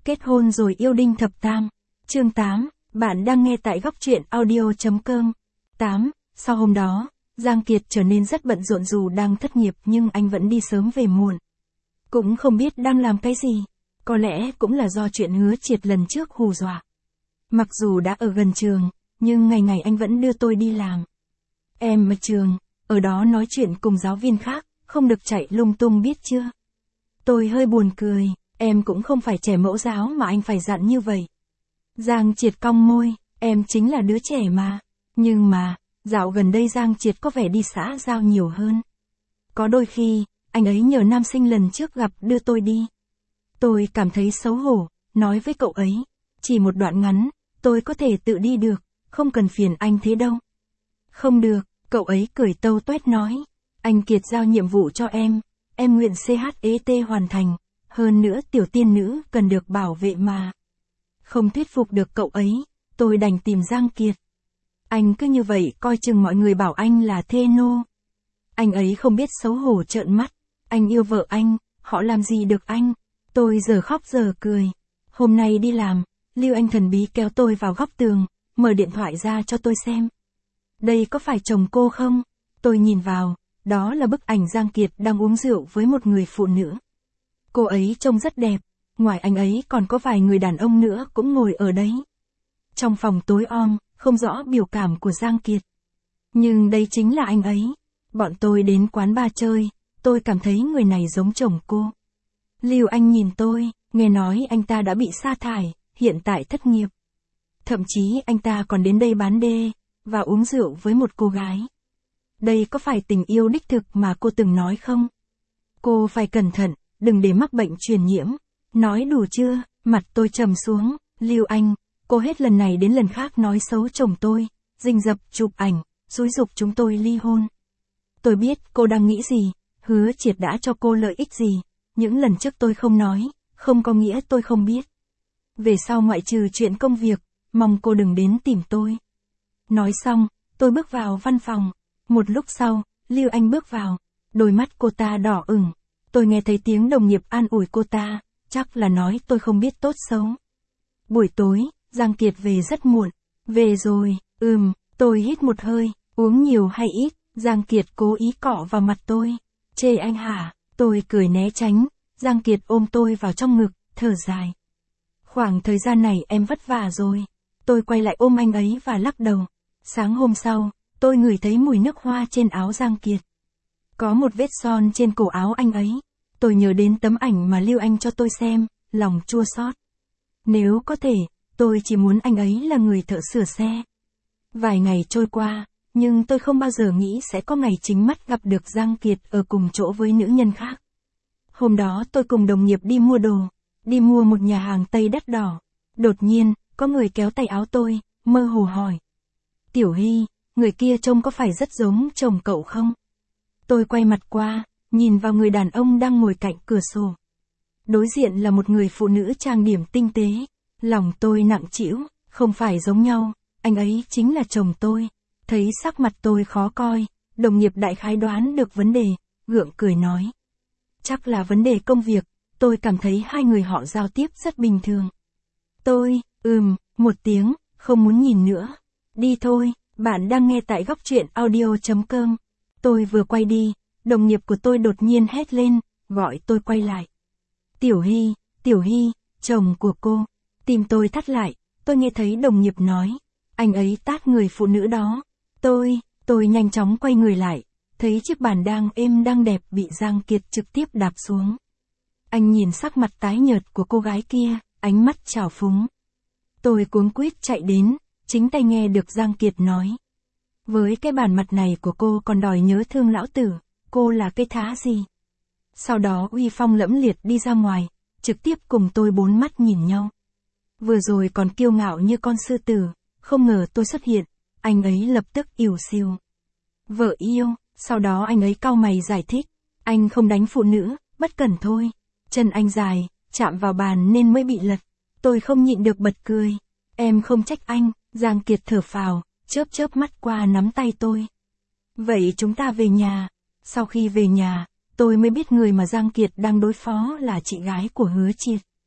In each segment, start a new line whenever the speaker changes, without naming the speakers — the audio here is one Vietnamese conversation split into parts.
Kết hôn rồi yêu đinh thập tam. Chương 8, bạn đang nghe tại góc truyện audio.com. 8. Sau hôm đó, Giang Kiệt trở nên rất bận rộn dù đang thất nghiệp nhưng anh vẫn đi sớm về muộn. Cũng không biết đang làm cái gì. Có lẽ cũng là do chuyện Hứa Triệt lần trước hù dọa. Mặc dù đã ở gần trường, nhưng ngày ngày anh vẫn đưa tôi đi làm. Em ở trường, ở đó nói chuyện cùng giáo viên khác, không được chạy lung tung biết chưa? Tôi hơi buồn cười, em cũng không phải trẻ mẫu giáo mà anh phải dặn như vậy. Giang Triệt cong môi, em chính là đứa trẻ mà. Nhưng mà, dạo gần đây Giang Triệt có vẻ đi xã giao nhiều hơn. Có đôi khi, anh ấy nhờ nam sinh lần trước gặp đưa tôi đi. Tôi cảm thấy xấu hổ, nói với cậu ấy, chỉ một đoạn ngắn, tôi có thể tự đi được, không cần phiền anh thế đâu. Không được, cậu ấy cười tâu tuét nói, anh Kiệt giao nhiệm vụ cho em nguyện CHET hoàn thành, hơn nữa tiểu tiên nữ cần được bảo vệ mà. Không thuyết phục được cậu ấy, tôi đành tìm Giang Kiệt. Anh cứ như vậy coi chừng mọi người bảo anh là thê nô. Anh ấy không biết xấu hổ trợn mắt, anh yêu vợ anh, họ làm gì được anh. Tôi giờ khóc giờ cười. Hôm nay đi làm, Lưu Anh thần bí kéo tôi vào góc tường, mở điện thoại ra cho tôi xem. Đây có phải chồng cô không? Tôi nhìn vào, đó là bức ảnh Giang Kiệt đang uống rượu với một người phụ nữ. Cô ấy trông rất đẹp, ngoài anh ấy còn có vài người đàn ông nữa cũng ngồi ở đấy. Trong phòng tối om, không rõ biểu cảm của Giang Kiệt. Nhưng đây chính là anh ấy. Bọn tôi đến quán bar chơi, tôi cảm thấy người này giống chồng cô. Lưu Anh nhìn tôi, nghe nói anh ta đã bị sa thải, hiện tại thất nghiệp. Thậm chí anh ta còn đến đây bán đê, và uống rượu với một cô gái. Đây có phải tình yêu đích thực mà cô từng nói không? Cô phải cẩn thận, đừng để mắc bệnh truyền nhiễm. Nói đủ chưa? Mặt tôi trầm xuống. Lưu Anh, cô hết lần này đến lần khác nói xấu chồng tôi, rình rập chụp ảnh, xúi giục chúng tôi ly hôn. Tôi biết cô đang nghĩ gì, Hứa Triệt đã cho cô lợi ích gì. Những lần trước tôi không nói, không có nghĩa tôi không biết. Về sau ngoại trừ chuyện công việc, mong cô đừng đến tìm tôi. Nói xong, tôi bước vào văn phòng. Một lúc sau, Lưu Anh bước vào, đôi mắt cô ta đỏ ửng. Tôi nghe thấy tiếng đồng nghiệp an ủi cô ta, chắc là nói tôi không biết tốt xấu. Buổi tối, Giang Kiệt về rất muộn. Về rồi, tôi hít một hơi, uống nhiều hay ít, Giang Kiệt cố ý cọ vào mặt tôi. Chê anh hả? Tôi cười né tránh, Giang Kiệt ôm tôi vào trong ngực, thở dài. Khoảng thời gian này em vất vả rồi. Tôi quay lại ôm anh ấy và lắc đầu. Sáng hôm sau, tôi ngửi thấy mùi nước hoa trên áo Giang Kiệt. Có một vết son trên cổ áo anh ấy. Tôi nhớ đến tấm ảnh mà Lưu Anh cho tôi xem, lòng chua xót. Nếu có thể, tôi chỉ muốn anh ấy là người thợ sửa xe. Vài ngày trôi qua, nhưng tôi không bao giờ nghĩ sẽ có ngày chính mắt gặp được Giang Kiệt ở cùng chỗ với nữ nhân khác. Hôm đó tôi cùng đồng nghiệp đi mua đồ, đi mua một nhà hàng Tây đắt đỏ. Đột nhiên, có người kéo tay áo tôi, mơ hồ hỏi. Tiểu Hy, người kia trông có phải rất giống chồng cậu không? Tôi quay mặt qua, nhìn vào người đàn ông đang ngồi cạnh cửa sổ. Đối diện là một người phụ nữ trang điểm tinh tế. Lòng tôi nặng trĩu, không phải giống nhau, anh ấy chính là chồng tôi. Thấy sắc mặt tôi khó coi, đồng nghiệp đại khái đoán được vấn đề, gượng cười nói. Chắc là vấn đề công việc, tôi cảm thấy hai người họ giao tiếp rất bình thường. Tôi, một tiếng, không muốn nhìn nữa. Đi thôi, bạn đang nghe tại góc truyện audio.com. Tôi vừa quay đi, đồng nghiệp của tôi đột nhiên hét lên, gọi tôi quay lại. Tiểu Hy, chồng của cô. Tim tôi thắt lại, tôi nghe thấy đồng nghiệp nói. Anh ấy tát người phụ nữ đó. Tôi nhanh chóng quay người lại, thấy chiếc bàn đang êm đang đẹp bị Giang Kiệt trực tiếp đạp xuống. Anh nhìn sắc mặt tái nhợt của cô gái kia, ánh mắt trào phúng. Tôi cuống quýt chạy đến, chính tay nghe được Giang Kiệt nói. Với cái bản mặt này của cô còn đòi nhớ thương lão tử, cô là cái thá gì? Sau đó uy phong lẫm liệt đi ra ngoài, trực tiếp cùng tôi bốn mắt nhìn nhau. Vừa rồi còn kiêu ngạo như con sư tử, không ngờ tôi xuất hiện, anh ấy lập tức ỉu xìu. Vợ yêu, sau đó anh ấy cau mày giải thích, anh không đánh phụ nữ, bất cẩn thôi. Chân anh dài, chạm vào bàn nên mới bị lật. Tôi không nhịn được bật cười. Em không trách anh, Giang Kiệt thở phào, chớp mắt qua nắm tay tôi. Vậy chúng ta về nhà. Sau khi về nhà, tôi mới biết người mà Giang Kiệt đang đối phó là chị gái của Hứa Triệt.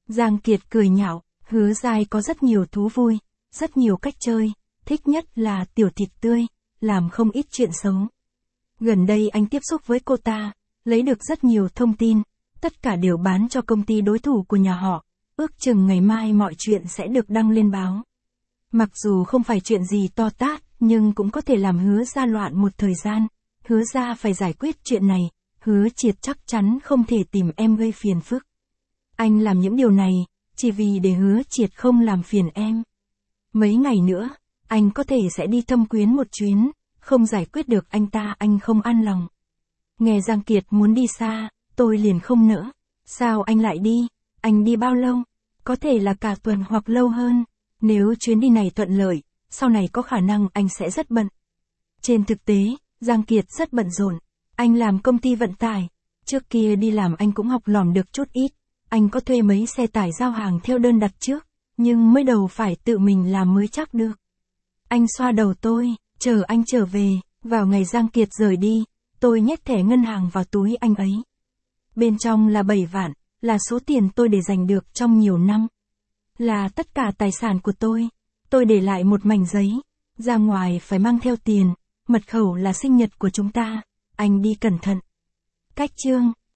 Giang Kiệt cười nhạo, Hứa Giai có rất nhiều thú vui, rất nhiều cách chơi, thích nhất là tiểu thịt tươi, làm không ít chuyện xấu. Gần đây anh tiếp xúc với cô ta, lấy được rất nhiều thông tin, tất cả đều bán cho công ty đối thủ của nhà họ, ước chừng ngày mai mọi chuyện sẽ được đăng lên báo. Mặc dù không phải chuyện gì to tát, nhưng cũng có thể làm Hứa Gia loạn một thời gian, Hứa Gia phải giải quyết chuyện này, Hứa Triệt chắc chắn không thể tìm em gây phiền phức. Anh làm những điều này, chỉ vì để Hứa Triệt không làm phiền em. Mấy ngày nữa, anh có thể sẽ đi thăm Quyến một chuyến, không giải quyết được anh ta anh không an lòng. Nghe Giang Kiệt muốn đi xa, tôi liền không nỡ. Sao anh lại đi? Anh đi bao lâu? Có thể là cả tuần hoặc lâu hơn. Nếu chuyến đi này thuận lợi, sau này có khả năng anh sẽ rất bận. Trên thực tế, Giang Kiệt rất bận rộn. Anh làm công ty vận tải. Trước kia đi làm anh cũng học lỏm được chút ít. Anh có thuê mấy xe tải giao hàng theo đơn đặt trước, nhưng mới đầu phải tự mình làm mới chắc được. Anh xoa đầu tôi, chờ anh trở về, vào ngày Giang Kiệt rời đi, tôi nhét thẻ ngân hàng vào túi anh ấy. Bên trong là 7 vạn, là số tiền tôi để dành được trong nhiều năm. Là tất cả tài sản của tôi để lại một mảnh giấy, ra ngoài phải mang theo tiền, mật khẩu là sinh nhật của chúng ta, anh đi cẩn thận. Cách chương